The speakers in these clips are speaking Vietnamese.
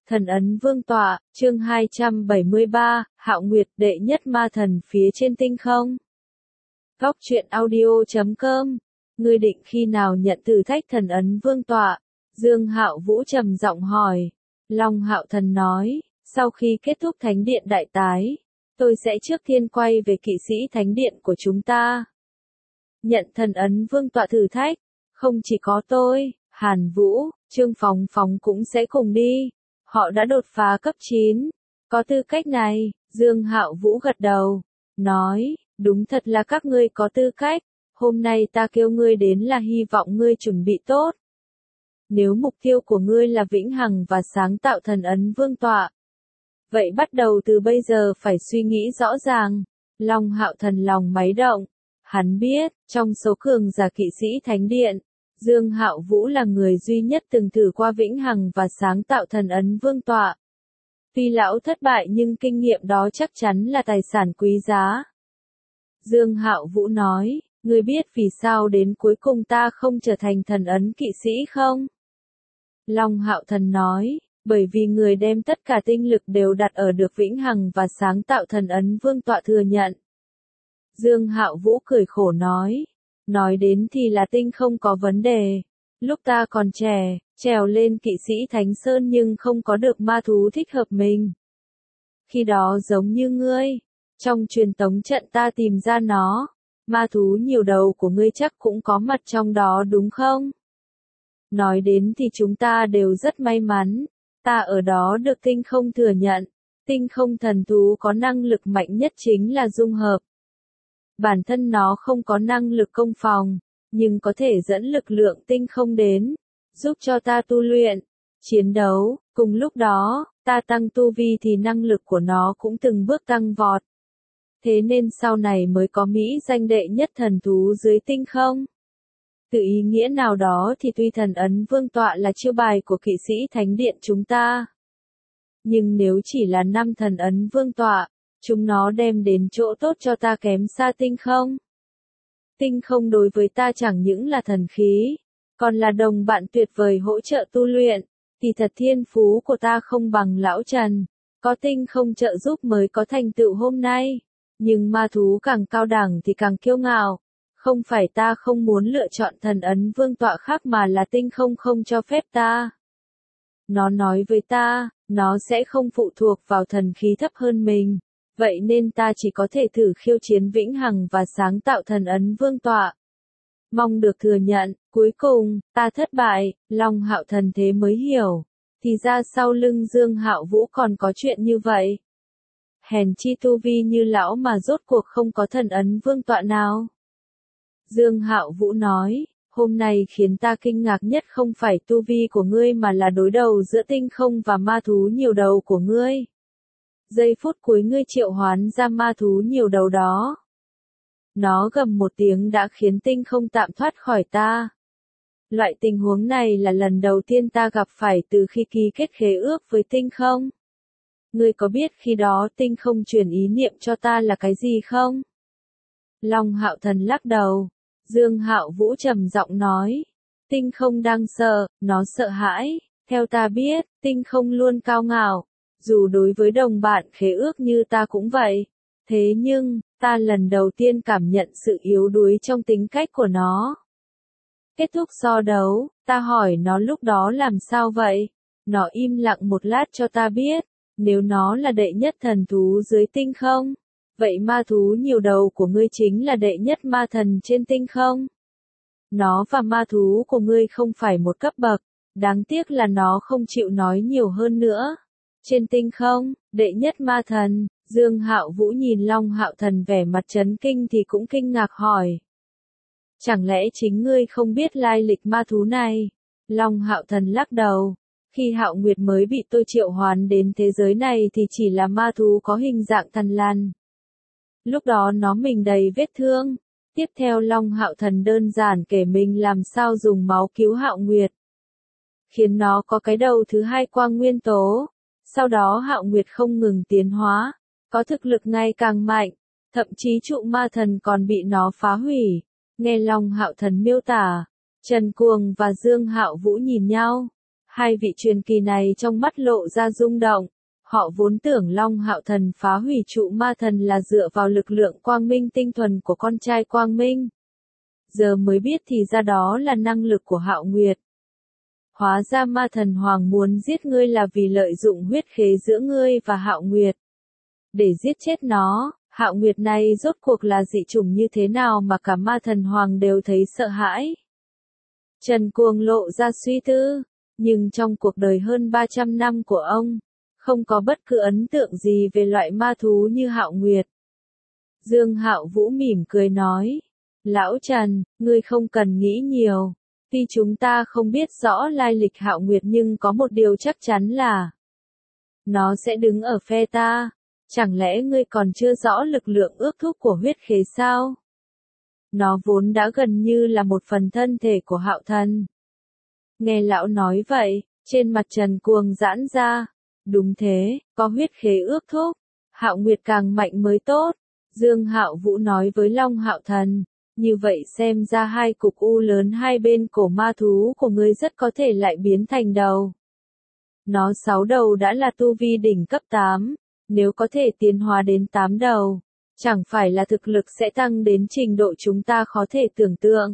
Thần ấn vương tọa, chương 273, Hạo Nguyệt đệ nhất ma thần phía trên tinh không. Góc truyện audio.com. Ngươi định khi nào nhận thử thách thần ấn vương tọa? Dương Hạo Vũ trầm giọng hỏi. Long Hạo Thần nói, sau khi kết thúc thánh điện đại tái, tôi sẽ trước tiên quay về kỵ sĩ thánh điện của chúng ta. Nhận thần ấn vương tọa thử thách, không chỉ có tôi, Hàn Vũ, Trương Phóng Phóng cũng sẽ cùng đi. Họ đã đột phá cấp 9, có tư cách này. Dương Hạo Vũ gật đầu, nói, đúng thật là các ngươi có tư cách, hôm nay ta kêu ngươi đến là hy vọng ngươi chuẩn bị tốt. Nếu mục tiêu của ngươi là vĩnh hằng và sáng tạo thần ấn vương tọa, vậy bắt đầu từ bây giờ phải suy nghĩ rõ ràng. Long Hạo Thần lòng máy động, hắn biết, trong số cường giả kỵ sĩ thánh điện, Dương Hạo Vũ là người duy nhất từng thử qua vĩnh hằng và sáng tạo thần ấn vương tọa. Tuy lão thất bại nhưng kinh nghiệm đó chắc chắn là tài sản quý giá. Dương Hạo Vũ nói, ngươi biết vì sao đến cuối cùng ta không trở thành thần ấn kỵ sĩ không? Long Hạo Thần nói, bởi vì người đem tất cả tinh lực đều đặt ở được vĩnh hằng và sáng tạo thần ấn vương tọa thừa nhận. Dương Hạo Vũ cười khổ nói đến thì là tinh không có vấn đề. Lúc ta còn trẻ, trèo lên kỵ sĩ Thánh Sơn nhưng không có được ma thú thích hợp mình. Khi đó giống như ngươi, trong truyền tống trận ta tìm ra nó, ma thú nhiều đầu của ngươi chắc cũng có mặt trong đó đúng không? Nói đến thì chúng ta đều rất may mắn, ta ở đó được tinh không thừa nhận, tinh không thần thú có năng lực mạnh nhất chính là dung hợp. Bản thân nó không có năng lực công phòng, nhưng có thể dẫn lực lượng tinh không đến, giúp cho ta tu luyện, chiến đấu. Cùng lúc đó, ta tăng tu vi thì năng lực của nó cũng từng bước tăng vọt. Thế nên sau này mới có mỹ danh đệ nhất thần thú dưới tinh không. Từ ý nghĩa nào đó thì tuy thần ấn vương tọa là chiêu bài của kỵ sĩ thánh điện chúng ta, nhưng nếu chỉ là 5 thần ấn vương tọa, chúng nó đem đến chỗ tốt cho ta kém xa tinh không. Tinh không đối với ta chẳng những là thần khí, còn là đồng bạn tuyệt vời hỗ trợ tu luyện. Thì thật thiên phú của ta không bằng lão Trần, có tinh không trợ giúp mới có thành tựu hôm nay. Nhưng ma thú càng cao đẳng thì càng kiêu ngạo. Không phải ta không muốn lựa chọn thần ấn vương tọa khác mà là tinh không không cho phép ta. Nó nói với ta, nó sẽ không phụ thuộc vào thần khí thấp hơn mình. Vậy nên ta chỉ có thể thử khiêu chiến vĩnh hằng và sáng tạo thần ấn vương tọa. Mong được thừa nhận, cuối cùng, ta thất bại. Long Hạo Thần thế mới hiểu. Thì ra sau lưng Dương Hạo Vũ còn có chuyện như vậy. Hèn chi tu vi như lão mà rốt cuộc không có thần ấn vương tọa nào. Dương Hạo Vũ nói, hôm nay khiến ta kinh ngạc nhất không phải tu vi của ngươi mà là đối đầu giữa tinh không và ma thú nhiều đầu của ngươi. Giây phút cuối ngươi triệu hoán ra ma thú nhiều đầu đó. Nó gầm một tiếng đã khiến tinh không tạm thoát khỏi ta. Loại tình huống này là lần đầu tiên ta gặp phải từ khi ký kết khế ước với tinh không. Ngươi có biết khi đó tinh không truyền ý niệm cho ta là cái gì không? Long Hạo Thần lắc đầu. Dương Hạo Vũ trầm giọng nói. Tinh không đang sợ, nó sợ hãi. Theo ta biết, tinh không luôn cao ngạo. Dù đối với đồng bạn khế ước như ta cũng vậy. Thế nhưng, ta lần đầu tiên cảm nhận sự yếu đuối trong tính cách của nó. Kết thúc so đấu, ta hỏi nó lúc đó làm sao vậy? Nó im lặng một lát cho ta biết. Nếu nó là đệ nhất thần thú dưới tinh không, vậy ma thú nhiều đầu của ngươi chính là đệ nhất ma thần trên tinh không. Nó và ma thú của ngươi không phải một cấp bậc, đáng tiếc là nó không chịu nói nhiều hơn nữa. Trên tinh không, đệ nhất ma thần, Dương Hạo Vũ nhìn Long Hạo Thần vẻ mặt chấn kinh thì cũng kinh ngạc hỏi. Chẳng lẽ chính ngươi không biết lai lịch ma thú này? Long Hạo Thần lắc đầu. Khi Hạo Nguyệt mới bị tôi triệu hoán đến thế giới này thì chỉ là ma thú có hình dạng thần lằn. Lúc đó nó mình đầy vết thương. Tiếp theo Long Hạo Thần đơn giản kể mình làm sao dùng máu cứu Hạo Nguyệt, khiến nó có cái đầu thứ 2 quang nguyên tố. Sau đó Hạo Nguyệt không ngừng tiến hóa, có thực lực ngày càng mạnh, thậm chí trụ ma thần còn bị nó phá hủy. Nghe Long Hạo Thần miêu tả, Trần Cuồng và Dương Hạo Vũ nhìn nhau. Hai vị truyền kỳ này trong mắt lộ ra rung động. Họ vốn tưởng Long Hạo Thần phá hủy trụ ma thần là dựa vào lực lượng quang minh tinh thuần của con trai quang minh. Giờ mới biết thì ra đó là năng lực của Hạo Nguyệt. Hóa ra ma thần hoàng muốn giết ngươi là vì lợi dụng huyết khế giữa ngươi và Hạo Nguyệt. Để giết chết nó, Hạo Nguyệt này rốt cuộc là dị chủng như thế nào mà cả ma thần hoàng đều thấy sợ hãi. Trần Cuồng lộ ra suy tư, nhưng trong cuộc đời hơn 300 năm của ông, không có bất cứ ấn tượng gì về loại ma thú như Hạo Nguyệt. Dương Hạo Vũ mỉm cười nói, Lão Trần, ngươi không cần nghĩ nhiều. Tuy chúng ta không biết rõ lai lịch Hạo Nguyệt nhưng có một điều chắc chắn là nó sẽ đứng ở phe ta. Chẳng lẽ ngươi còn chưa rõ lực lượng ước thúc của huyết khế sao? Nó vốn đã gần như là một phần thân thể của Hạo Thần. Nghe lão nói vậy, trên mặt Trần Cuồng giãn ra. Đúng thế, có huyết khế ước thúc, Hạo Nguyệt càng mạnh mới tốt. Dương Hạo Vũ nói với Long Hạo Thần, như vậy xem ra hai cục u lớn hai bên cổ ma thú của ngươi rất có thể lại biến thành đầu. Nó 6 đầu đã là tu vi đỉnh cấp 8, nếu có thể tiến hóa đến 8 đầu, chẳng phải là thực lực sẽ tăng đến trình độ chúng ta khó thể tưởng tượng.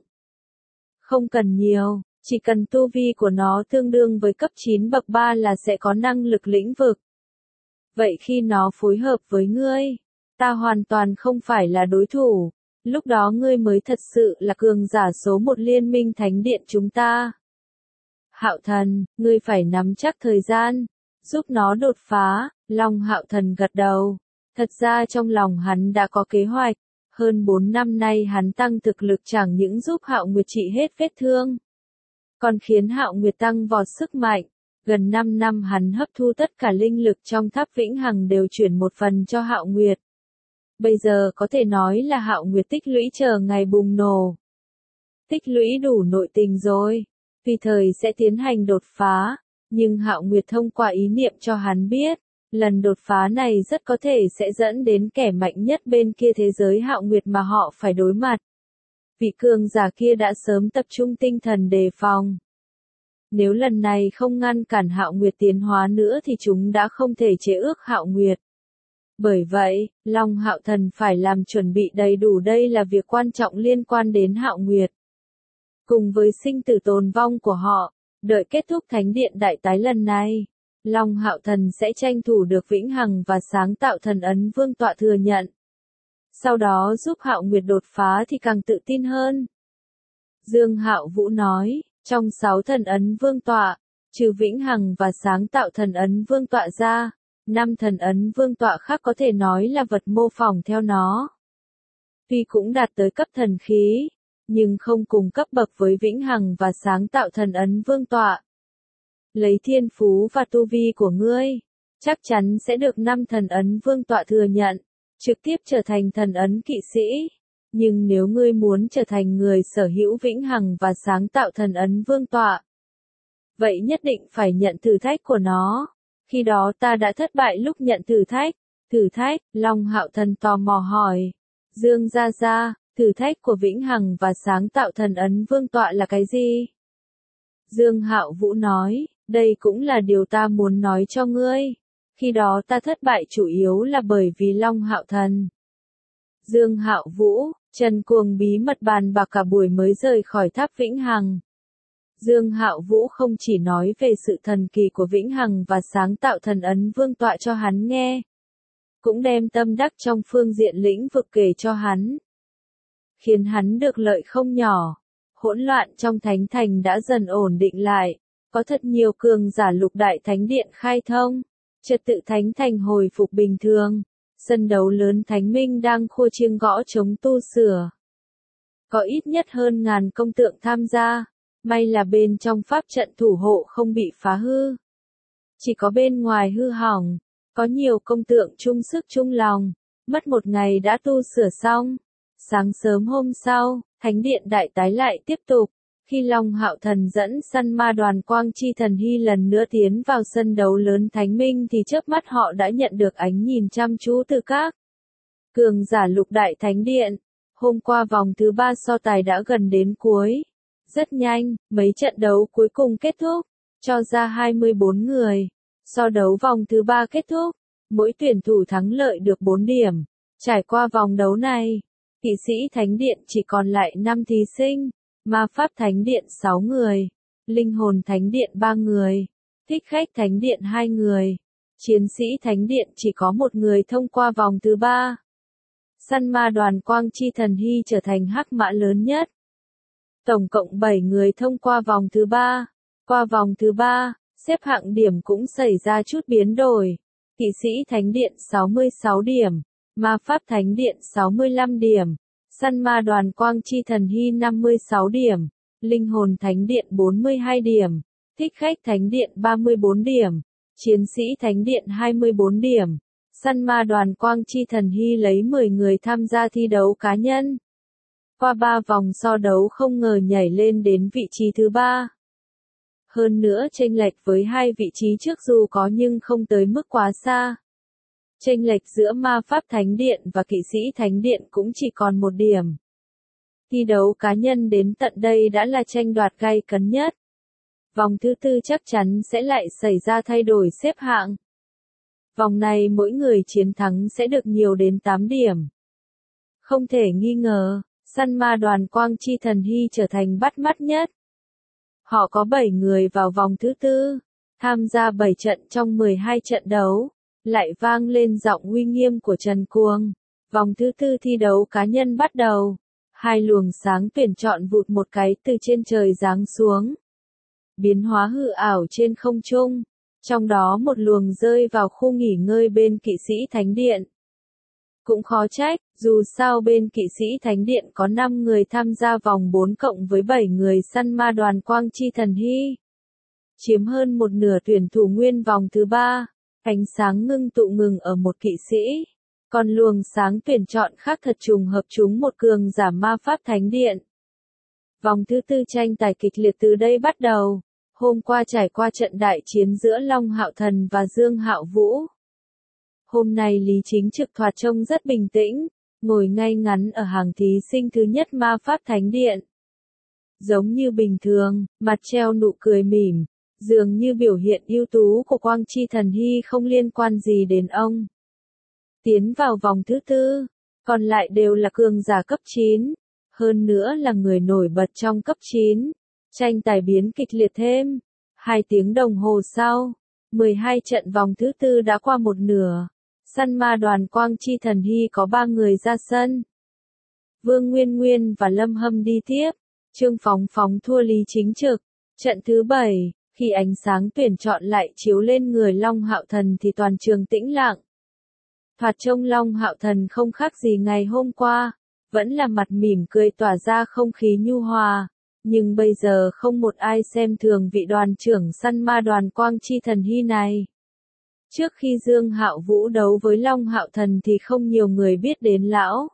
Không cần nhiều, chỉ cần tu vi của nó tương đương với cấp 9 bậc 3 là sẽ có năng lực lĩnh vực. Vậy khi nó phối hợp với ngươi, ta hoàn toàn không phải là đối thủ, lúc đó ngươi mới thật sự là cường giả số 1 liên minh thánh điện chúng ta. Hạo Thần, ngươi phải nắm chắc thời gian, giúp nó đột phá. Long Hạo Thần gật đầu. Thật ra trong lòng hắn đã có kế hoạch. Hơn 4 năm nay hắn tăng thực lực chẳng những giúp Hạo Nguyệt trị hết vết thương, còn khiến Hạo Nguyệt tăng vọt sức mạnh. Gần 5 năm hắn hấp thu tất cả linh lực trong tháp vĩnh hằng đều chuyển một phần cho Hạo Nguyệt. Bây giờ có thể nói là Hạo Nguyệt tích lũy chờ ngày bùng nổ. Tích lũy đủ nội tình rồi, tùy thời sẽ tiến hành đột phá. Nhưng Hạo Nguyệt thông qua ý niệm cho hắn biết, lần đột phá này rất có thể sẽ dẫn đến kẻ mạnh nhất bên kia thế giới Hạo Nguyệt mà họ phải đối mặt. Vị cường giả kia đã sớm tập trung tinh thần đề phòng. Nếu lần này không ngăn cản Hạo Nguyệt tiến hóa nữa thì chúng đã không thể chế ước Hạo Nguyệt. Bởi vậy, Long Hạo Thần phải làm chuẩn bị đầy đủ, đây là việc quan trọng liên quan đến Hạo Nguyệt. Cùng với sinh tử tồn vong của họ, đợi kết thúc Thánh Điện Đại Tái lần này, Long Hạo Thần sẽ tranh thủ được vĩnh hằng và sáng tạo thần ấn vương tọa thừa nhận. Sau đó giúp Hạo Nguyệt đột phá thì càng tự tin hơn. Dương Hạo Vũ nói, trong 6 thần ấn vương tọa, trừ vĩnh hằng và sáng tạo thần ấn vương tọa ra, 5 thần ấn vương tọa khác có thể nói là vật mô phỏng theo nó. Tuy cũng đạt tới cấp thần khí, nhưng không cùng cấp bậc với vĩnh hằng và sáng tạo thần ấn vương tọa. Lấy thiên phú và tu vi của ngươi, chắc chắn sẽ được 5 thần ấn vương tọa thừa nhận, trực tiếp trở thành thần ấn kỵ sĩ. Nhưng nếu ngươi muốn trở thành người sở hữu vĩnh hằng và sáng tạo thần ấn vương tọa, vậy nhất định phải nhận thử thách của nó. Khi đó ta đã thất bại lúc nhận thử thách. Thử thách, Long Hạo Thần tò mò hỏi. Dương Gia Gia, thử thách của vĩnh hằng và sáng tạo thần ấn vương tọa là cái gì? Dương Hạo Vũ nói, đây cũng là điều ta muốn nói cho ngươi. Khi đó ta thất bại chủ yếu là bởi vì Long Hạo Thần. Dương Hạo Vũ, Trần Cuồng bí mật bàn bạc cả buổi mới rời khỏi tháp vĩnh hằng. Dương Hạo Vũ không chỉ nói về sự thần kỳ của vĩnh hằng và sáng tạo thần ấn vương tọa cho hắn nghe, cũng đem tâm đắc trong phương diện lĩnh vực kể cho hắn, khiến hắn được lợi không nhỏ. Hỗn loạn trong thánh thành đã dần ổn định lại, có thật nhiều cường giả lục đại thánh điện khai thông, trật tự thánh thành hồi phục bình thường, sân đấu lớn thánh minh đang khua chiêng gõ trống tu sửa. Có ít nhất hơn 1000 công tượng tham gia, may là bên trong pháp trận thủ hộ không bị phá hư. Chỉ có bên ngoài hư hỏng, có nhiều công tượng chung sức chung lòng, mất một ngày đã tu sửa xong. Sáng sớm hôm sau, Thánh Điện Đại Tái lại tiếp tục. Khi Long Hạo Thần dẫn săn ma đoàn Quang Chi Thần Hy lần nữa tiến vào sân đấu lớn Thánh Minh thì chớp mắt họ đã nhận được ánh nhìn chăm chú từ các cường giả lục đại Thánh Điện. Hôm qua vòng thứ 3 so tài đã gần đến cuối. Rất nhanh, mấy trận đấu cuối cùng kết thúc. cho ra 24 người. So đấu vòng thứ 3 kết thúc, mỗi tuyển thủ thắng lợi được 4 điểm. Trải qua vòng đấu này, Kỵ sĩ Thánh Điện chỉ còn lại 5 thí sinh, Ma Pháp Thánh Điện 6 người, Linh hồn Thánh Điện 3 người, Thích Khách Thánh Điện 2 người, Chiến sĩ Thánh Điện chỉ có 1 người thông qua vòng thứ 3. Săn ma đoàn Quang Chi Thần Hy trở thành hắc mã lớn nhất. Tổng cộng 7 người thông qua vòng thứ 3. Qua vòng thứ 3, xếp hạng điểm cũng xảy ra chút biến đổi. Kỵ sĩ Thánh Điện 66 điểm, Ma Pháp Thánh Điện 65 điểm, Săn ma đoàn Quang Chi Thần Hy 56 điểm, Linh hồn Thánh Điện 42 điểm, Thích Khách Thánh Điện 34 điểm, Chiến sĩ Thánh Điện 24 điểm. Săn ma đoàn Quang Chi Thần Hy lấy 10 người tham gia thi đấu cá nhân. Qua 3 vòng so đấu không ngờ nhảy lên đến vị trí thứ 3. Hơn nữa chênh lệch với 2 vị trí trước dù có nhưng không tới mức quá xa. Chênh lệch giữa Ma Pháp Thánh Điện và Kỵ sĩ Thánh Điện cũng chỉ còn 1 điểm. Thi đấu cá nhân đến tận đây đã là tranh đoạt gay cấn nhất. Vòng thứ 4 chắc chắn sẽ lại xảy ra thay đổi xếp hạng. Vòng này mỗi người chiến thắng sẽ được nhiều đến 8 điểm. Không thể nghi ngờ, săn ma đoàn Quang Chi Thần Hy trở thành bắt mắt nhất. Họ có 7 người vào vòng thứ 4, tham gia 7 trận trong 12 trận đấu, lại vang lên giọng uy nghiêm của Trần Cuồng. Vòng thứ 4 thi đấu cá nhân bắt đầu. 2 luồng sáng tuyển chọn vụt một cái từ trên trời giáng xuống. Biến hóa hư ảo trên không trung. Trong đó một luồng rơi vào khu nghỉ ngơi bên Kỵ sĩ Thánh Điện. Cũng khó trách, dù sao bên Kỵ sĩ Thánh Điện có 5 người tham gia vòng 4 cộng với 7 người săn ma đoàn Quang Chi Thần Hy. Chiếm hơn một nửa tuyển thủ nguyên vòng thứ 3, ánh sáng ngưng tụ ngừng ở một kỵ sĩ. Còn luồng sáng tuyển chọn khác thật trùng hợp trúng một cường giả Ma Pháp Thánh Điện. Vòng thứ 4 tranh tài kịch liệt từ đây bắt đầu. Hôm qua trải qua trận đại chiến giữa Long Hạo Thần và Dương Hạo Vũ. Hôm nay Lý Chính Trực thoạt trông rất bình tĩnh, ngồi ngay ngắn ở hàng thí sinh thứ nhất Ma Pháp Thánh Điện. Giống như bình thường, mặt treo nụ cười mỉm, dường như biểu hiện ưu tú của Quang Chi Thần Hy không liên quan gì đến ông. Tiến vào vòng thứ 4, còn lại đều là cường giả cấp 9, hơn nữa là người nổi bật trong cấp 9. Tranh tài biến kịch liệt thêm. 2 tiếng đồng hồ sau, 12 trận vòng thứ 4 đã qua một nửa. Săn ma đoàn Quang Chi Thần Hy có 3 người ra sân. Vương Nguyên Nguyên và Lâm Hâm đi tiếp. Trương Phóng Phóng thua Lý Chính Trực. Trận thứ 7, khi ánh sáng tuyển chọn lại chiếu lên người Long Hạo Thần thì toàn trường tĩnh lặng. Thoạt trông Long Hạo Thần không khác gì ngày hôm qua, vẫn là mặt mỉm cười tỏa ra không khí nhu hòa. Nhưng bây giờ không một ai xem thường vị đoàn trưởng săn ma đoàn Quang Chi Thần Hy này. Trước khi Dương Hạo Vũ đấu với Long Hạo Thần thì không nhiều người biết đến lão.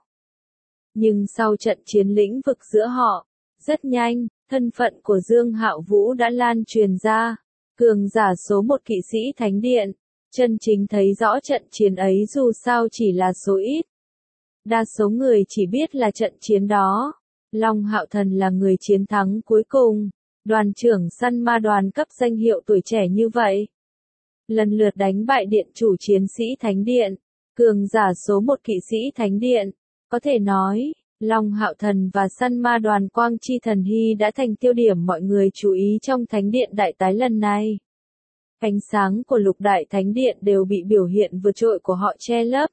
Nhưng sau trận chiến lĩnh vực giữa họ, rất nhanh, thân phận của Dương Hạo Vũ đã lan truyền ra. Cường giả số 1 Kỵ sĩ Thánh Điện, chân chính thấy rõ trận chiến ấy dù sao chỉ là số ít. Đa số người chỉ biết là trận chiến đó. Long Hạo Thần là người chiến thắng cuối cùng, đoàn trưởng săn ma đoàn cấp danh hiệu tuổi trẻ như vậy. Lần lượt đánh bại điện chủ chiến sĩ Thánh Điện, cường giả số 1 Kỵ sĩ Thánh Điện. Có thể nói, Long Hạo Thần và săn ma đoàn Quang Chi Thần Hy đã thành tiêu điểm mọi người chú ý trong Thánh Điện đại tái lần này. Ánh sáng của lục đại Thánh Điện đều bị biểu hiện vượt trội của họ che lấp.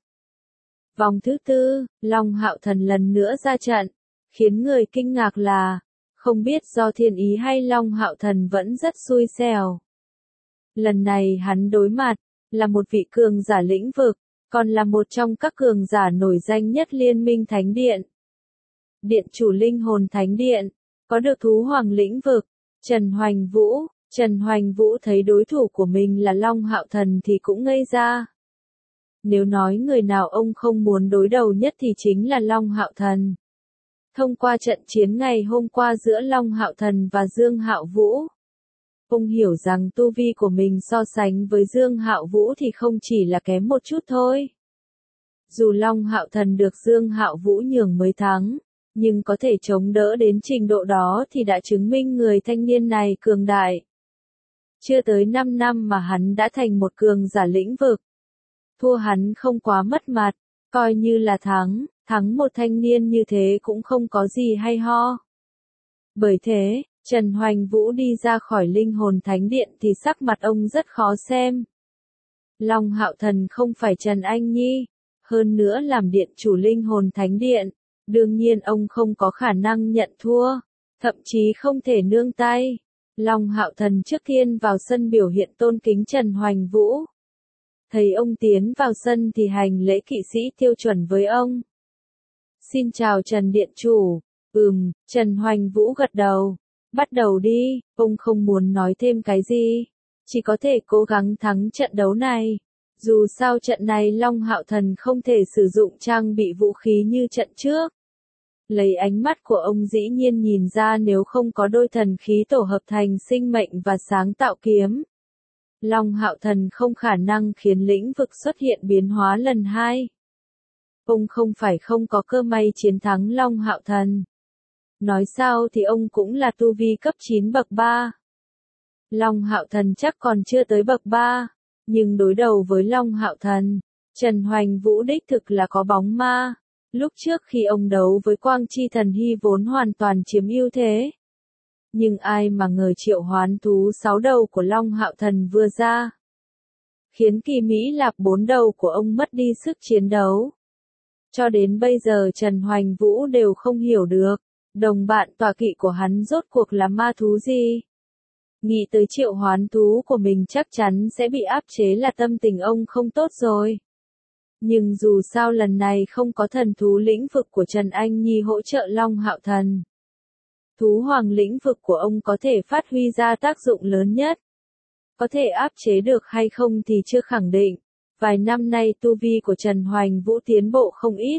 Vòng thứ 4, Long Hạo Thần lần nữa ra trận. Khiến người kinh ngạc là, không biết do thiên ý hay Long Hạo Thần vẫn rất xui xẻo. Lần này hắn đối mặt, là một vị cường giả lĩnh vực, còn là một trong các cường giả nổi danh nhất Liên minh Thánh Điện. Điện chủ linh hồn Thánh Điện, có được thú hoàng lĩnh vực, Trần Hoành Vũ. Trần Hoành Vũ thấy đối thủ của mình là Long Hạo Thần thì cũng ngây ra. Nếu nói người nào ông không muốn đối đầu nhất thì chính là Long Hạo Thần. Thông qua trận chiến ngày hôm qua giữa Long Hạo Thần và Dương Hạo Vũ, ông hiểu rằng tu vi của mình so sánh với Dương Hạo Vũ thì không chỉ là kém một chút thôi. Dù Long Hạo Thần được Dương Hạo Vũ nhường mới thắng, nhưng có thể chống đỡ đến trình độ đó thì đã chứng minh người thanh niên này cường đại. Chưa tới 5 năm mà hắn đã thành một cường giả lĩnh vực. Thua hắn không quá mất mặt, coi như là thắng một thanh niên như thế cũng không có gì hay ho. Bởi thế, Trần Hoành Vũ đi ra khỏi linh hồn thánh điện thì sắc mặt ông rất khó xem. Long Hạo Thần không phải Trần Anh Nhi, hơn nữa làm điện chủ linh hồn thánh điện, đương nhiên ông không có khả năng nhận thua, thậm chí không thể nương tay. Long Hạo Thần trước tiên vào sân biểu hiện tôn kính Trần Hoành Vũ. Thấy ông tiến vào sân thì hành lễ kỵ sĩ tiêu chuẩn với ông. Xin chào Trần Điện Chủ. Trần Hoành Vũ gật đầu. Bắt đầu đi, ông không muốn nói thêm cái gì. Chỉ có thể cố gắng thắng trận đấu này. Dù sao trận này Long Hạo Thần không thể sử dụng trang bị vũ khí như trận trước. Lấy ánh mắt của ông dĩ nhiên nhìn ra nếu không có đôi thần khí tổ hợp thành sinh mệnh và sáng tạo kiếm. Long Hạo Thần không khả năng khiến lĩnh vực xuất hiện biến hóa lần hai. Ông không phải không có cơ may chiến thắng Long Hạo Thần. Nói sao thì ông cũng là tu vi cấp 9 bậc 3. Long Hạo Thần chắc còn chưa tới bậc 3, nhưng đối đầu với Long Hạo Thần, Trần Hoành Vũ đích thực là có bóng ma. Lúc trước khi ông đấu với Quang Chi Thần Hy vốn hoàn toàn chiếm ưu thế. Nhưng ai mà ngờ triệu hoán thú 6 đầu của Long Hạo Thần vừa ra, khiến kỳ Mỹ Lạp 4 đầu của ông mất đi sức chiến đấu. Cho đến bây giờ Trần Hoành Vũ đều không hiểu được, đồng bạn tọa kỵ của hắn rốt cuộc là ma thú gì. Nghĩ tới triệu hoán thú của mình chắc chắn sẽ bị áp chế là tâm tình ông không tốt rồi. Nhưng dù sao lần này không có thần thú lĩnh vực của Trần Anh Nhi hỗ trợ Long Hạo Thần. Thú hoàng lĩnh vực của ông có thể phát huy ra tác dụng lớn nhất. Có thể áp chế được hay không thì chưa khẳng định. Vài năm nay tu vi của Trần Hoành Vũ tiến bộ không ít.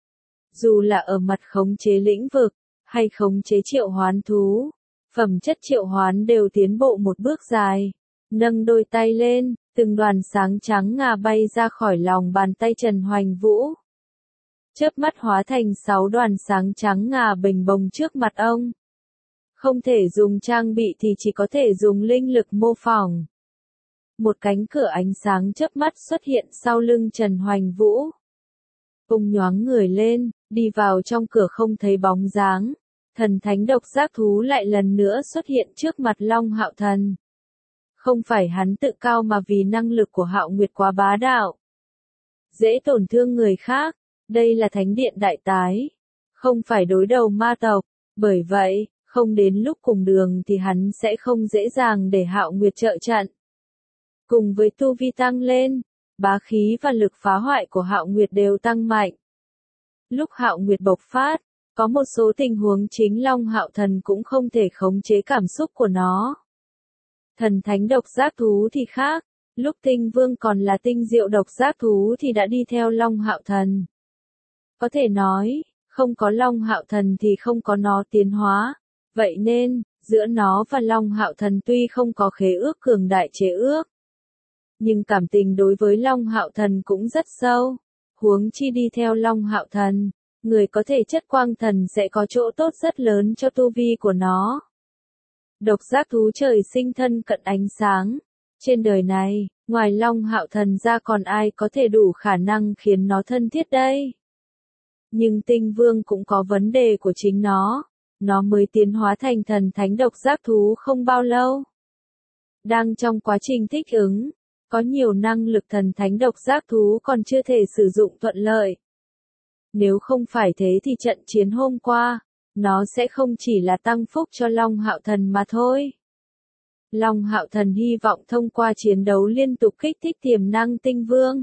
Dù là ở mặt khống chế lĩnh vực, hay khống chế triệu hoán thú, phẩm chất triệu hoán đều tiến bộ một bước dài. Nâng đôi tay lên, từng đoàn sáng trắng ngà bay ra khỏi lòng bàn tay Trần Hoành Vũ. Chớp mắt hóa thành 6 đoàn sáng trắng ngà bềnh bồng trước mặt ông. Không thể dùng trang bị thì chỉ có thể dùng linh lực mô phỏng. Một cánh cửa ánh sáng chớp mắt xuất hiện sau lưng Trần Hoành Vũ. Ông nhoáng người lên, đi vào trong cửa không thấy bóng dáng. Thần thánh độc giác thú lại lần nữa xuất hiện trước mặt Long Hạo Thần. Không phải hắn tự cao mà vì năng lực của Hạo Nguyệt quá bá đạo. Dễ tổn thương người khác, đây là thánh điện đại tái. Không phải đối đầu ma tộc, bởi vậy, không đến lúc cùng đường thì hắn sẽ không dễ dàng để Hạo Nguyệt trợ trận. Cùng với tu vi tăng lên, bá khí và lực phá hoại của Hạo Nguyệt đều tăng mạnh. Lúc Hạo Nguyệt bộc phát, có một số tình huống chính Long Hạo Thần cũng không thể khống chế cảm xúc của nó. Thần thánh độc giác thú thì khác, lúc Tinh Vương còn là tinh diệu độc giác thú thì đã đi theo Long Hạo Thần. Có thể nói, không có Long Hạo Thần thì không có nó tiến hóa, vậy nên, giữa nó và Long Hạo Thần tuy không có khế ước cường đại chế ước, nhưng cảm tình đối với Long Hạo Thần cũng rất sâu, huống chi đi theo Long Hạo Thần. Người có thể chất quang thần sẽ có chỗ tốt rất lớn cho tu vi của nó. Độc giác thú trời sinh thân cận ánh sáng. Trên đời này, ngoài Long Hạo Thần ra còn ai có thể đủ khả năng khiến nó thân thiết đây? Nhưng Tinh Vương cũng có vấn đề của chính nó mới tiến hóa thành thần thánh độc giác thú không bao lâu. Đang trong quá trình thích ứng, có nhiều năng lực thần thánh độc giác thú còn chưa thể sử dụng thuận lợi. Nếu không phải thế thì trận chiến hôm qua, nó sẽ không chỉ là tăng phúc cho Long Hạo Thần mà thôi. Long Hạo Thần hy vọng thông qua chiến đấu liên tục kích thích tiềm năng Tinh Vương,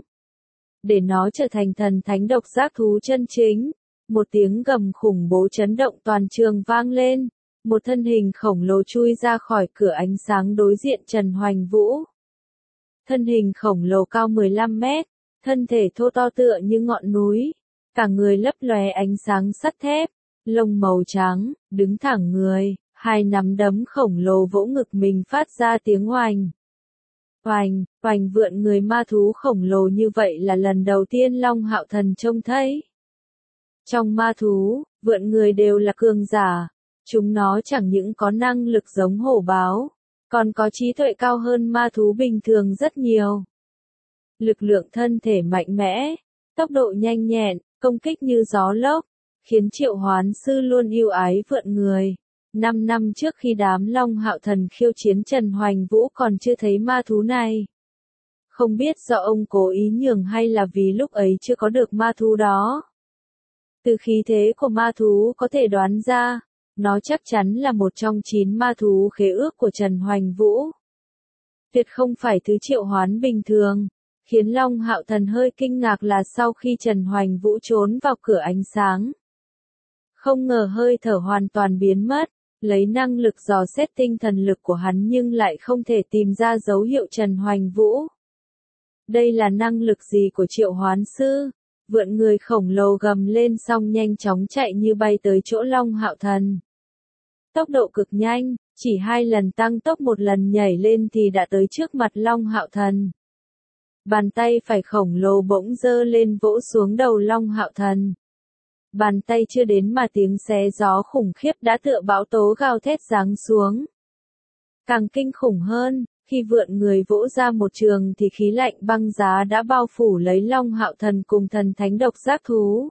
để nó trở thành thần thánh độc giác thú chân chính. Một tiếng gầm khủng bố chấn động toàn trường vang lên, một thân hình khổng lồ chui ra khỏi cửa ánh sáng đối diện Trần Hoành Vũ. Thân hình khổng lồ cao 15 mét, thân thể thô to tựa như ngọn núi. Cả người lấp lóe ánh sáng sắt thép, lông màu trắng, đứng thẳng người, hai nắm đấm khổng lồ vỗ ngực mình phát ra tiếng oành. Oành, oành vượn người ma thú khổng lồ như vậy là lần đầu tiên Long Hạo Thần trông thấy. Trong ma thú, vượn người đều là cường giả, chúng nó chẳng những có năng lực giống hổ báo, còn có trí tuệ cao hơn ma thú bình thường rất nhiều. Lực lượng thân thể mạnh mẽ, tốc độ nhanh nhẹn, công kích như gió lốc, khiến Triệu Hoán Sư luôn yêu ái vượn người. 5 năm trước khi đám Long Hạo Thần khiêu chiến Trần Hoành Vũ còn chưa thấy ma thú này. Không biết do ông cố ý nhường hay là vì lúc ấy chưa có được ma thú đó. Từ khí thế của ma thú có thể đoán ra, nó chắc chắn là một trong 9 ma thú khế ước của Trần Hoành Vũ. Tuyệt không phải thứ triệu hoán bình thường, khiến Long Hạo Thần hơi kinh ngạc là sau khi Trần Hoành Vũ trốn vào cửa ánh sáng. Không ngờ hơi thở hoàn toàn biến mất, lấy năng lực dò xét tinh thần lực của hắn nhưng lại không thể tìm ra dấu hiệu Trần Hoành Vũ. Đây là năng lực gì của triệu hoán sư? Vượn người khổng lồ gầm lên xong nhanh chóng chạy như bay tới chỗ Long Hạo Thần. Tốc độ cực nhanh, chỉ 2 lần tăng tốc một lần nhảy lên thì đã tới trước mặt Long Hạo Thần. Bàn tay phải khổng lồ bỗng giơ lên vỗ xuống đầu Long Hạo Thần. Bàn tay chưa đến mà tiếng xé gió khủng khiếp đã tựa bão tố gào thét giáng xuống. Càng kinh khủng hơn, khi vượn người vỗ ra một trường thì khí lạnh băng giá đã bao phủ lấy Long Hạo Thần cùng thần thánh độc giác thú.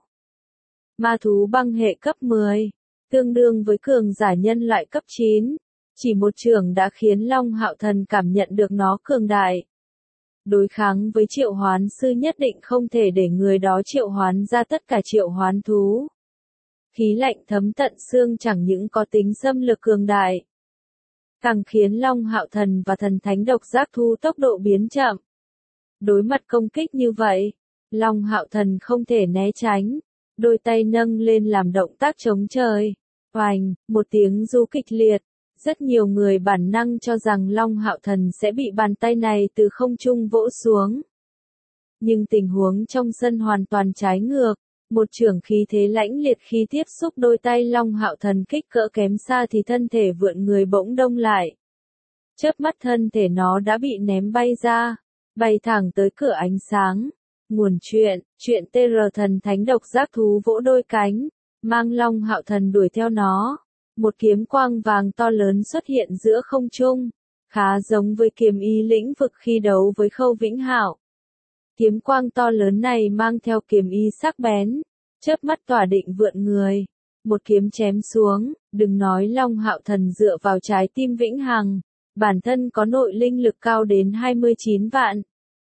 Ma thú băng hệ cấp 10, tương đương với cường giả nhân loại cấp 9. Chỉ một trường đã khiến Long Hạo Thần cảm nhận được nó cường đại. Đối kháng với triệu hoán sư nhất định không thể để người đó triệu hoán ra tất cả triệu hoán thú. Khí lạnh thấm tận xương chẳng những có tính xâm lược cường đại, càng khiến Long Hạo Thần và thần thánh độc giác thú tốc độ biến chậm. Đối mặt công kích như vậy, Long Hạo Thần không thể né tránh, đôi tay nâng lên làm động tác chống trời. Oành, một tiếng ru kịch liệt, rất nhiều người bản năng cho rằng Long Hạo Thần sẽ bị bàn tay này từ không trung vỗ xuống. Nhưng tình huống trong sân hoàn toàn trái ngược. Một chưởng khí thế lãnh liệt khi tiếp xúc đôi tay Long Hạo Thần kích cỡ kém xa thì thân thể vượn người bỗng đông lại. Chớp mắt thân thể nó đã bị ném bay ra, bay thẳng tới cửa ánh sáng. Nguồn chuyện TR thần thánh độc giác thú vỗ đôi cánh, mang Long Hạo Thần đuổi theo nó. Một kiếm quang vàng to lớn xuất hiện giữa không trung, khá giống với kiếm ý lĩnh vực khi đấu với Khâu Vĩnh Hạo. Kiếm quang to lớn này mang theo kiếm ý sắc bén, chớp mắt tỏa định vượn người. Một kiếm chém xuống, đừng nói Long Hạo Thần dựa vào trái tim vĩnh hằng, bản thân có nội linh lực cao đến 29 vạn.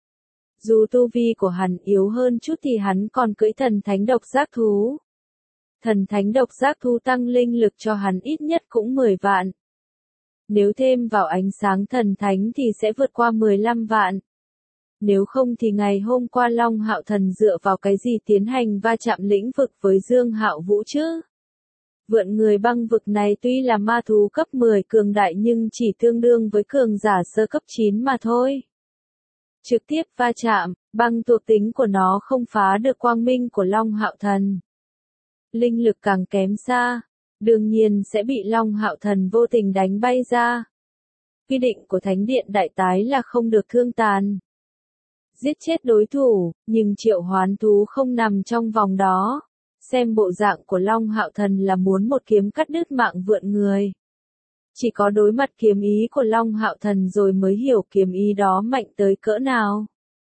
Dù tu vi của hắn yếu hơn chút thì hắn còn cưỡi thần thánh độc giác thú. Thần thánh độc giác thú tăng linh lực cho hắn ít nhất cũng 10 vạn. Nếu thêm vào ánh sáng thần thánh thì sẽ vượt qua 15 vạn. Nếu không thì ngày hôm qua Long Hạo Thần dựa vào cái gì tiến hành va chạm lĩnh vực với Dương Hạo Vũ chứ? Vượn người băng vực này tuy là ma thú cấp 10 cường đại nhưng chỉ tương đương với cường giả sơ cấp 9 mà thôi. Trực tiếp va chạm, băng thuộc tính của nó không phá được quang minh của Long Hạo Thần. Linh lực càng kém xa, đương nhiên sẽ bị Long Hạo Thần vô tình đánh bay ra. Quy định của Thánh Điện Đại Tái là không được thương tàn, giết chết đối thủ, nhưng triệu hoán thú không nằm trong vòng đó. Xem bộ dạng của Long Hạo Thần là muốn một kiếm cắt đứt mạng vượn người. Chỉ có đối mặt kiếm ý của Long Hạo Thần rồi mới hiểu kiếm ý đó mạnh tới cỡ nào.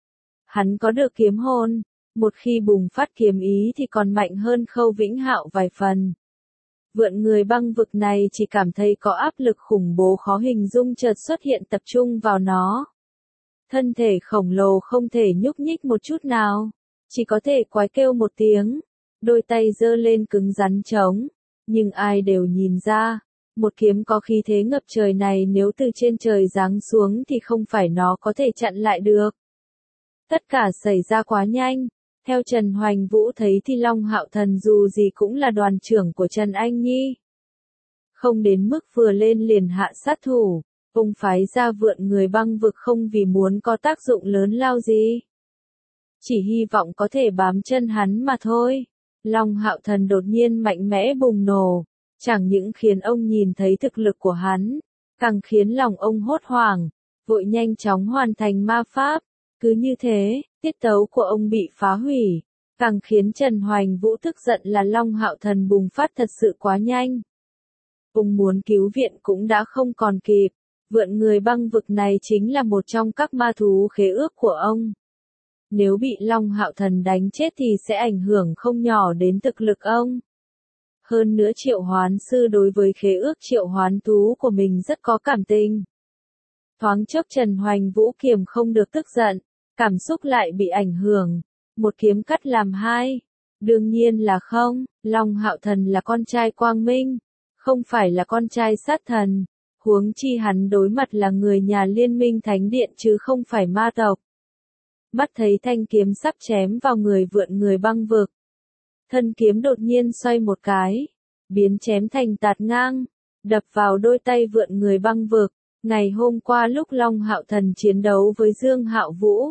Hắn có được kiếm hồn, một khi bùng phát kiếm ý thì còn mạnh hơn Khâu Vĩnh Hạo vài phần. Vượn người băng vực này chỉ cảm thấy có áp lực khủng bố khó hình dung chợt xuất hiện tập trung vào nó. Thân thể khổng lồ không thể nhúc nhích một chút nào, chỉ có thể quái kêu một tiếng, đôi tay giơ lên cứng rắn chống, nhưng ai đều nhìn ra, một kiếm có khí thế ngập trời này nếu từ trên trời giáng xuống thì không phải nó có thể chặn lại được. Tất cả xảy ra quá nhanh, theo Trần Hoành Vũ thấy thì Long Hạo Thần dù gì cũng là đoàn trưởng của Trần Anh Nhi. Không đến mức vừa lên liền hạ sát thủ. Ông phái ra vượn người băng vực không vì muốn có tác dụng lớn lao gì. Chỉ hy vọng có thể bám chân hắn mà thôi. Long Hạo Thần đột nhiên mạnh mẽ bùng nổ, chẳng những khiến ông nhìn thấy thực lực của hắn, càng khiến lòng ông hốt hoảng, vội nhanh chóng hoàn thành ma pháp. Cứ như thế, tiết tấu của ông bị phá hủy, càng khiến Trần Hoành Vũ tức giận là Long Hạo Thần bùng phát thật sự quá nhanh. Ông muốn cứu viện cũng đã không còn kịp. Vượn người băng vực này chính là một trong các ma thú khế ước của ông. Nếu bị Long Hạo Thần đánh chết thì sẽ ảnh hưởng không nhỏ đến thực lực ông. Hơn nữa triệu hoán sư đối với khế ước triệu hoán thú của mình rất có cảm tình. Thoáng chốc Trần Hoành Vũ kiềm không được tức giận, cảm xúc lại bị ảnh hưởng. Một kiếm cắt làm hai. Đương nhiên là không, Long Hạo Thần là con trai quang minh, không phải là con trai sát thần. Huống chi hắn đối mặt là người nhà Liên minh Thánh Điện chứ không phải ma tộc. Mắt thấy thanh kiếm sắp chém vào người vượn người băng vực. Thân kiếm đột nhiên xoay một cái, biến chém thành tạt ngang, đập vào đôi tay vượn người băng vực. Ngày hôm qua lúc Long Hạo Thần chiến đấu với Dương Hạo Vũ,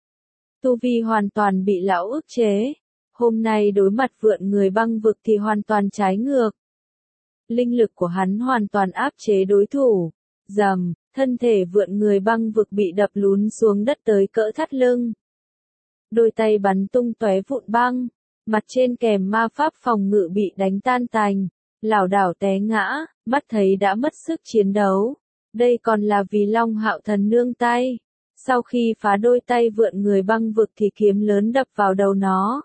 tu vi hoàn toàn bị lão ức chế. Hôm nay đối mặt vượn người băng vực thì hoàn toàn trái ngược. Linh lực của hắn hoàn toàn áp chế đối thủ. Rầm, thân thể vượn người băng vực bị đập lún xuống đất tới cỡ thắt lưng. Đôi tay bắn tung tóe vụn băng, mặt trên kèm ma pháp phòng ngự bị đánh tan tành, lảo đảo té ngã, mắt thấy đã mất sức chiến đấu. Đây còn là vì Long Hạo Thần nương tay. Sau khi phá đôi tay vượn người băng vực thì kiếm lớn đập vào đầu nó,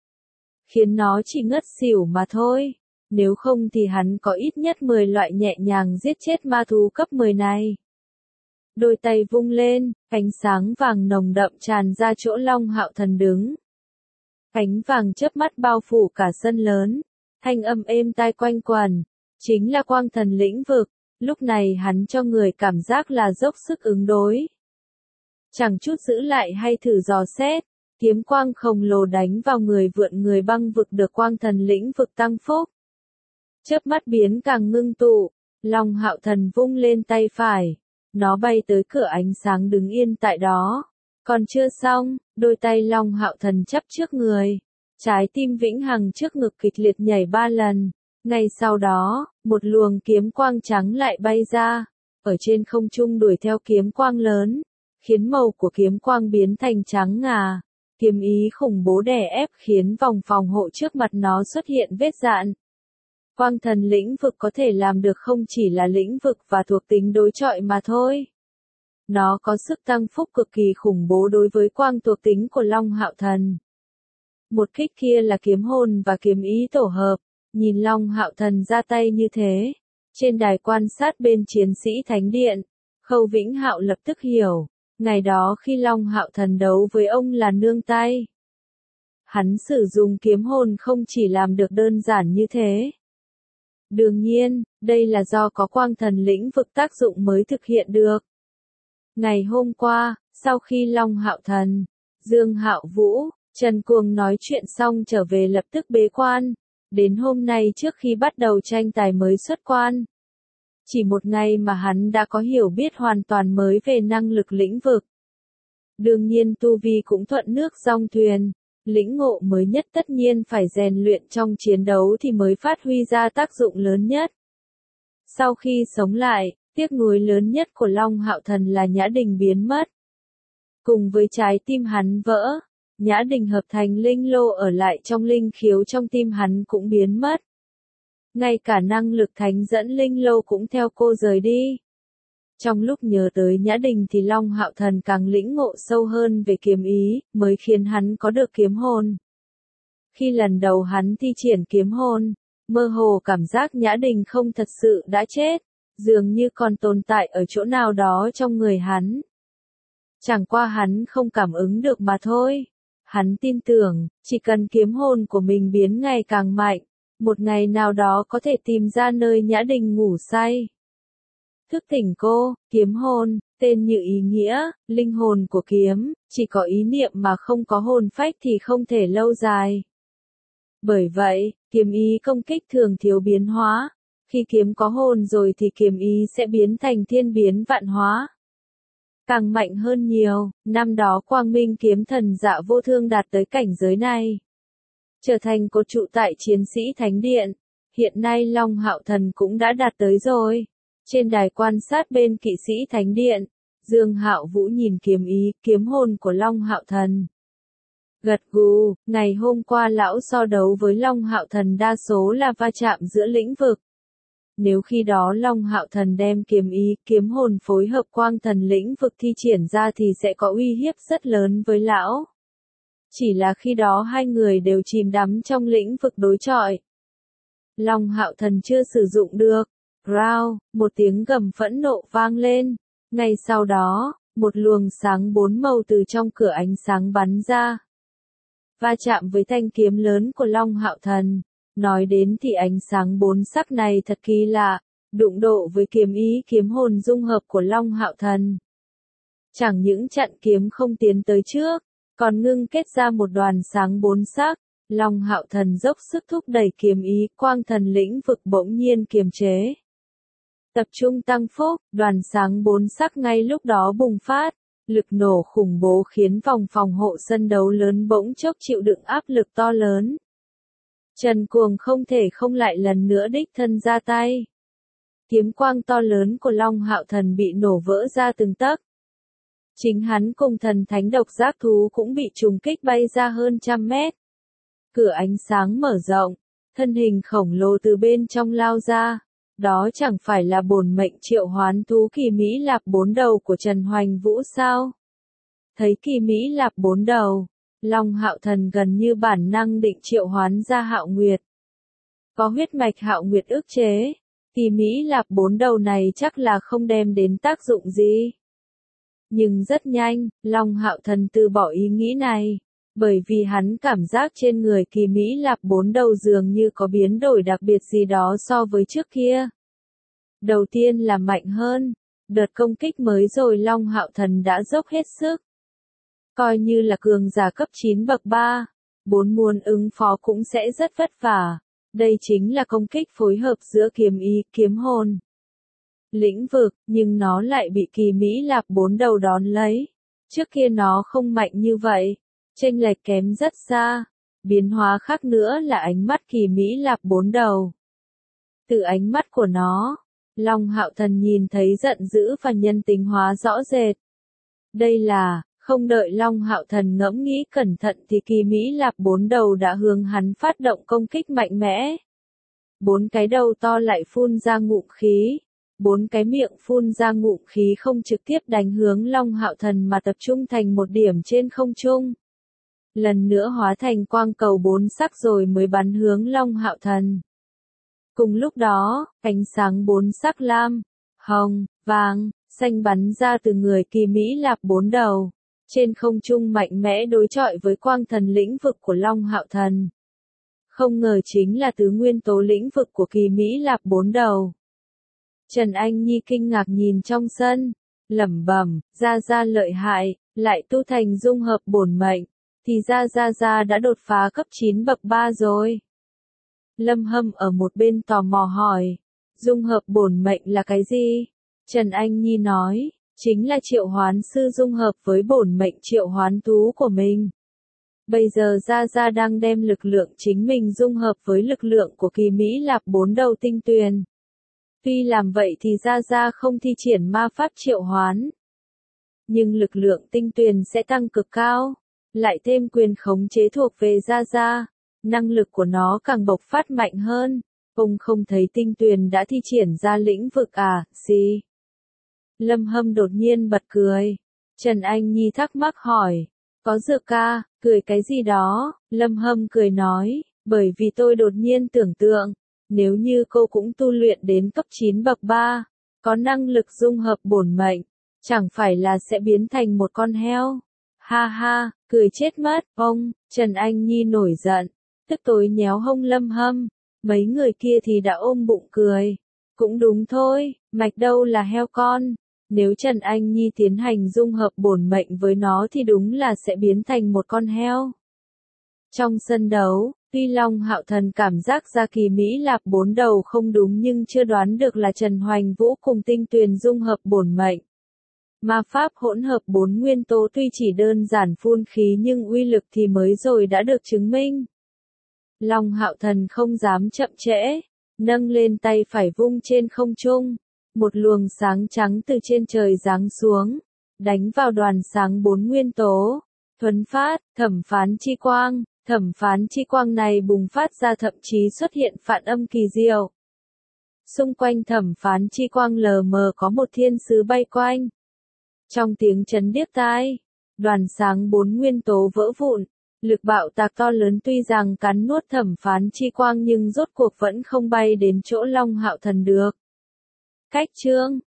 khiến nó chỉ ngất xỉu mà thôi. Nếu không thì hắn có ít nhất 10 loại nhẹ nhàng giết chết ma thú cấp 10 này. Đôi tay vung lên, ánh sáng vàng nồng đậm tràn ra chỗ Long Hạo Thần đứng. Ánh vàng chớp mắt bao phủ cả sân lớn, thanh âm êm tai quanh quẩn, chính là quang thần lĩnh vực. Lúc này hắn cho người cảm giác là dốc sức ứng đối. Chẳng chút giữ lại hay thử dò xét, kiếm quang khổng lồ đánh vào người vượn người băng vực được quang thần lĩnh vực tăng phúc. Chớp mắt biến càng ngưng tụ, Long Hạo Thần vung lên tay phải, nó bay tới cửa ánh sáng đứng yên tại đó. Còn chưa xong, đôi tay Long Hạo Thần chắp trước người, trái tim vĩnh hằng trước ngực kịch liệt nhảy 3 lần. Ngay sau đó, một luồng kiếm quang trắng lại bay ra, ở trên không trung đuổi theo kiếm quang lớn, khiến màu của kiếm quang biến thành trắng ngà. Kiếm ý khủng bố đè ép khiến vòng phòng hộ trước mặt nó xuất hiện vết rạn. Quang thần lĩnh vực có thể làm được không chỉ là lĩnh vực và thuộc tính đối chọi mà thôi. Nó có sức tăng phúc cực kỳ khủng bố đối với quang thuộc tính của Long Hạo Thần. Một kích kia là kiếm hồn và kiếm ý tổ hợp. Nhìn Long Hạo Thần ra tay như thế, trên đài quan sát bên chiến sĩ Thánh Điện, Khâu Vĩnh Hạo lập tức hiểu, ngày đó khi Long Hạo Thần đấu với ông là nương tay. Hắn sử dụng kiếm hồn không chỉ làm được đơn giản như thế. Đương nhiên, đây là do có quang thần lĩnh vực tác dụng mới thực hiện được. Ngày hôm qua, sau khi Long Hạo Thần, Dương Hạo Vũ, Trần Cuồng nói chuyện xong trở về lập tức bế quan. Đến hôm nay trước khi bắt đầu tranh tài mới xuất quan. Chỉ một ngày mà hắn đã có hiểu biết hoàn toàn mới về năng lực lĩnh vực. Đương nhiên tu vi cũng thuận nước dong thuyền. Lĩnh ngộ mới nhất tất nhiên phải rèn luyện trong chiến đấu thì mới phát huy ra tác dụng lớn nhất. Sau khi sống lại, tiếc nuối lớn nhất của Long Hạo Thần là Nhã Đình biến mất. Cùng với trái tim hắn vỡ, Nhã Đình hợp thành linh lô ở lại trong linh khiếu trong tim hắn cũng biến mất. Ngay cả năng lực thánh dẫn linh lô cũng theo cô rời đi. Trong lúc nhớ tới Nhã Đình thì Long Hạo Thần càng lĩnh ngộ sâu hơn về kiếm ý, mới khiến hắn có được kiếm hồn. Khi lần đầu hắn thi triển kiếm hồn, mơ hồ cảm giác Nhã Đình không thật sự đã chết, dường như còn tồn tại ở chỗ nào đó trong người hắn. Chẳng qua hắn không cảm ứng được mà thôi. Hắn tin tưởng, chỉ cần kiếm hồn của mình biến ngày càng mạnh, một ngày nào đó có thể tìm ra nơi Nhã Đình ngủ say. Thức tỉnh cô, kiếm hồn, tên như ý nghĩa, linh hồn của kiếm, chỉ có ý niệm mà không có hồn phách thì không thể lâu dài. Bởi vậy, kiếm ý công kích thường thiếu biến hóa. Khi kiếm có hồn rồi thì kiếm ý sẽ biến thành thiên biến vạn hóa. Càng mạnh hơn nhiều, năm đó Quang Minh kiếm thần Dạ Vô Thương đạt tới cảnh giới này. Trở thành cột trụ tại chiến sĩ Thánh Điện. Hiện nay Long Hạo Thần cũng đã đạt tới rồi. Trên đài quan sát bên kỵ sĩ Thánh Điện, Dương Hạo Vũ nhìn kiếm ý, kiếm hồn của Long Hạo Thần. Gật gù, ngày hôm qua lão so đấu với Long Hạo Thần đa số là va chạm giữa lĩnh vực. Nếu khi đó Long Hạo Thần đem kiếm ý, kiếm hồn phối hợp quang thần lĩnh vực thi triển ra thì sẽ có uy hiếp rất lớn với lão. Chỉ là khi đó hai người đều chìm đắm trong lĩnh vực đối chọi. Long Hạo Thần chưa sử dụng được. Rao, một tiếng gầm phẫn nộ vang lên. Ngay sau đó, một luồng sáng bốn màu từ trong cửa ánh sáng bắn ra. Va chạm với thanh kiếm lớn của Long Hạo Thần. Nói đến thì ánh sáng bốn sắc này thật kỳ lạ, đụng độ với kiếm ý kiếm hồn dung hợp của Long Hạo Thần. Chẳng những chặn kiếm không tiến tới trước, còn ngưng kết ra một đoàn sáng bốn sắc. Long Hạo Thần dốc sức thúc đẩy kiếm ý, quang thần lĩnh vực bỗng nhiên kiềm chế. Tập trung tăng phúc, đoàn sáng bốn sắc ngay lúc đó bùng phát, lực nổ khủng bố khiến vòng phòng hộ sân đấu lớn bỗng chốc chịu đựng áp lực to lớn. Trần Cuồng không thể không lại lần nữa đích thân ra tay. Kiếm quang to lớn của Long Hạo Thần bị nổ vỡ ra từng tấc. Chính hắn cùng thần thánh độc giác thú cũng bị trùng kích bay ra hơn trăm mét. Cửa ánh sáng mở rộng, thân hình khổng lồ từ bên trong lao ra. Đó chẳng phải là bổn mệnh triệu hoán thú kỳ Mỹ Lạp bốn đầu của Trần Hoành Vũ sao? Thấy kỳ Mỹ Lạp bốn đầu, Long Hạo Thần gần như bản năng định triệu hoán ra Hạo Nguyệt. Có huyết mạch Hạo Nguyệt ức chế, kỳ Mỹ Lạp bốn đầu này chắc là không đem đến tác dụng gì. Nhưng rất nhanh, Long Hạo Thần từ bỏ ý nghĩ này, bởi vì hắn cảm giác trên người kỳ Mỹ Lạp bốn đầu dường như có biến đổi đặc biệt gì đó so với trước kia. Đầu tiên là mạnh hơn, đợt công kích mới rồi Long Hạo Thần đã dốc hết sức. Coi như là cường giả cấp 9 bậc 3, 4 muốn ứng phó cũng sẽ rất vất vả. Đây chính là công kích phối hợp giữa kiếm ý, kiếm hồn, lĩnh vực, nhưng nó lại bị kỳ Mỹ Lạp bốn đầu đón lấy. Trước kia nó không mạnh như vậy, chênh lệch kém rất xa. Biến hóa khác nữa là ánh mắt kỳ Mỹ Lạp bốn đầu. Từ ánh mắt của nó, Long Hạo Thần nhìn thấy giận dữ và nhân tính hóa rõ rệt. Đây là, không đợi Long Hạo Thần ngẫm nghĩ cẩn thận thì kỳ Mỹ Lạp bốn đầu đã hướng hắn phát động công kích mạnh mẽ. Bốn cái đầu to lại phun ra ngụm khí. Bốn cái miệng phun ra ngụm khí không trực tiếp đánh hướng Long Hạo Thần mà tập trung thành một điểm trên không trung. Lần nữa hóa thành quang cầu bốn sắc rồi mới bắn hướng Long Hạo Thần. Cùng lúc đó, ánh sáng bốn sắc lam, hồng, vàng, xanh bắn ra từ người kỳ Mỹ Lạp bốn đầu. Trên không trung mạnh mẽ đối chọi với quang thần lĩnh vực của Long Hạo Thần. Không ngờ chính là tứ nguyên tố lĩnh vực của kỳ Mỹ Lạp bốn đầu. Trần Anh Nhi kinh ngạc nhìn trong sân, lẩm bẩm, Gia lợi hại, lại tu thành dung hợp bổn mệnh, thì Gia đã đột phá cấp 9 bậc 3 rồi. Lâm Hâm ở một bên tò mò hỏi, dung hợp bổn mệnh là cái gì? Trần Anh Nhi nói, chính là triệu hoán sư dung hợp với bổn mệnh triệu hoán thú của mình. Bây giờ Gia đang đem lực lượng chính mình dung hợp với lực lượng của kỳ Mỹ Lạp bốn đầu tinh tuyền. Tuy làm vậy thì Gia không thi triển ma pháp triệu hoán. Nhưng lực lượng tinh tuyền sẽ tăng cực cao. Lại thêm quyền khống chế thuộc về Gia. Năng lực của nó càng bộc phát mạnh hơn. Ông không thấy tinh tuyền đã thi triển ra lĩnh vực à, gì? Lâm Hâm đột nhiên bật cười. Trần Anh Nhi thắc mắc hỏi. Có dược ca, cười cái gì đó? Lâm Hâm cười nói, bởi vì tôi đột nhiên tưởng tượng. Nếu như cô cũng tu luyện đến cấp 9 bậc 3, có năng lực dung hợp bổn mệnh, chẳng phải là sẽ biến thành một con heo. Ha ha, cười chết mất, ông, Trần Anh Nhi nổi giận, tức tối nhéo hông Lâm Hâm, mấy người kia thì đã ôm bụng cười. Cũng đúng thôi, mạch đâu là heo con, nếu Trần Anh Nhi tiến hành dung hợp bổn mệnh với nó thì đúng là sẽ biến thành một con heo. Trong sân đấu, tuy Long Hạo Thần cảm giác ra kỳ Mỹ Lạp bốn đầu không đúng nhưng chưa đoán được là Trần Hoành Vũ cùng tinh tuyền dung hợp bổn mệnh. Ma pháp hỗn hợp bốn nguyên tố tuy chỉ đơn giản phun khí nhưng uy lực thì mới rồi đã được chứng minh. Long Hạo Thần không dám chậm trễ, nâng lên tay phải vung trên không trung, một luồng sáng trắng từ trên trời giáng xuống, đánh vào đoàn sáng bốn nguyên tố. Thuấn phát, thẩm phán chi quang. Thẩm phán chi quang này bùng phát ra thậm chí xuất hiện phản âm kỳ diệu. Xung quanh thẩm phán chi quang lờ mờ có một thiên sứ bay quanh. Trong tiếng chấn điếc tai, đoàn sáng 4 nguyên tố vỡ vụn. Lực bạo tạc to lớn tuy rằng cắn nuốt thẩm phán chi quang nhưng rốt cuộc vẫn không bay đến chỗ Long Hạo Thần được. Cách chương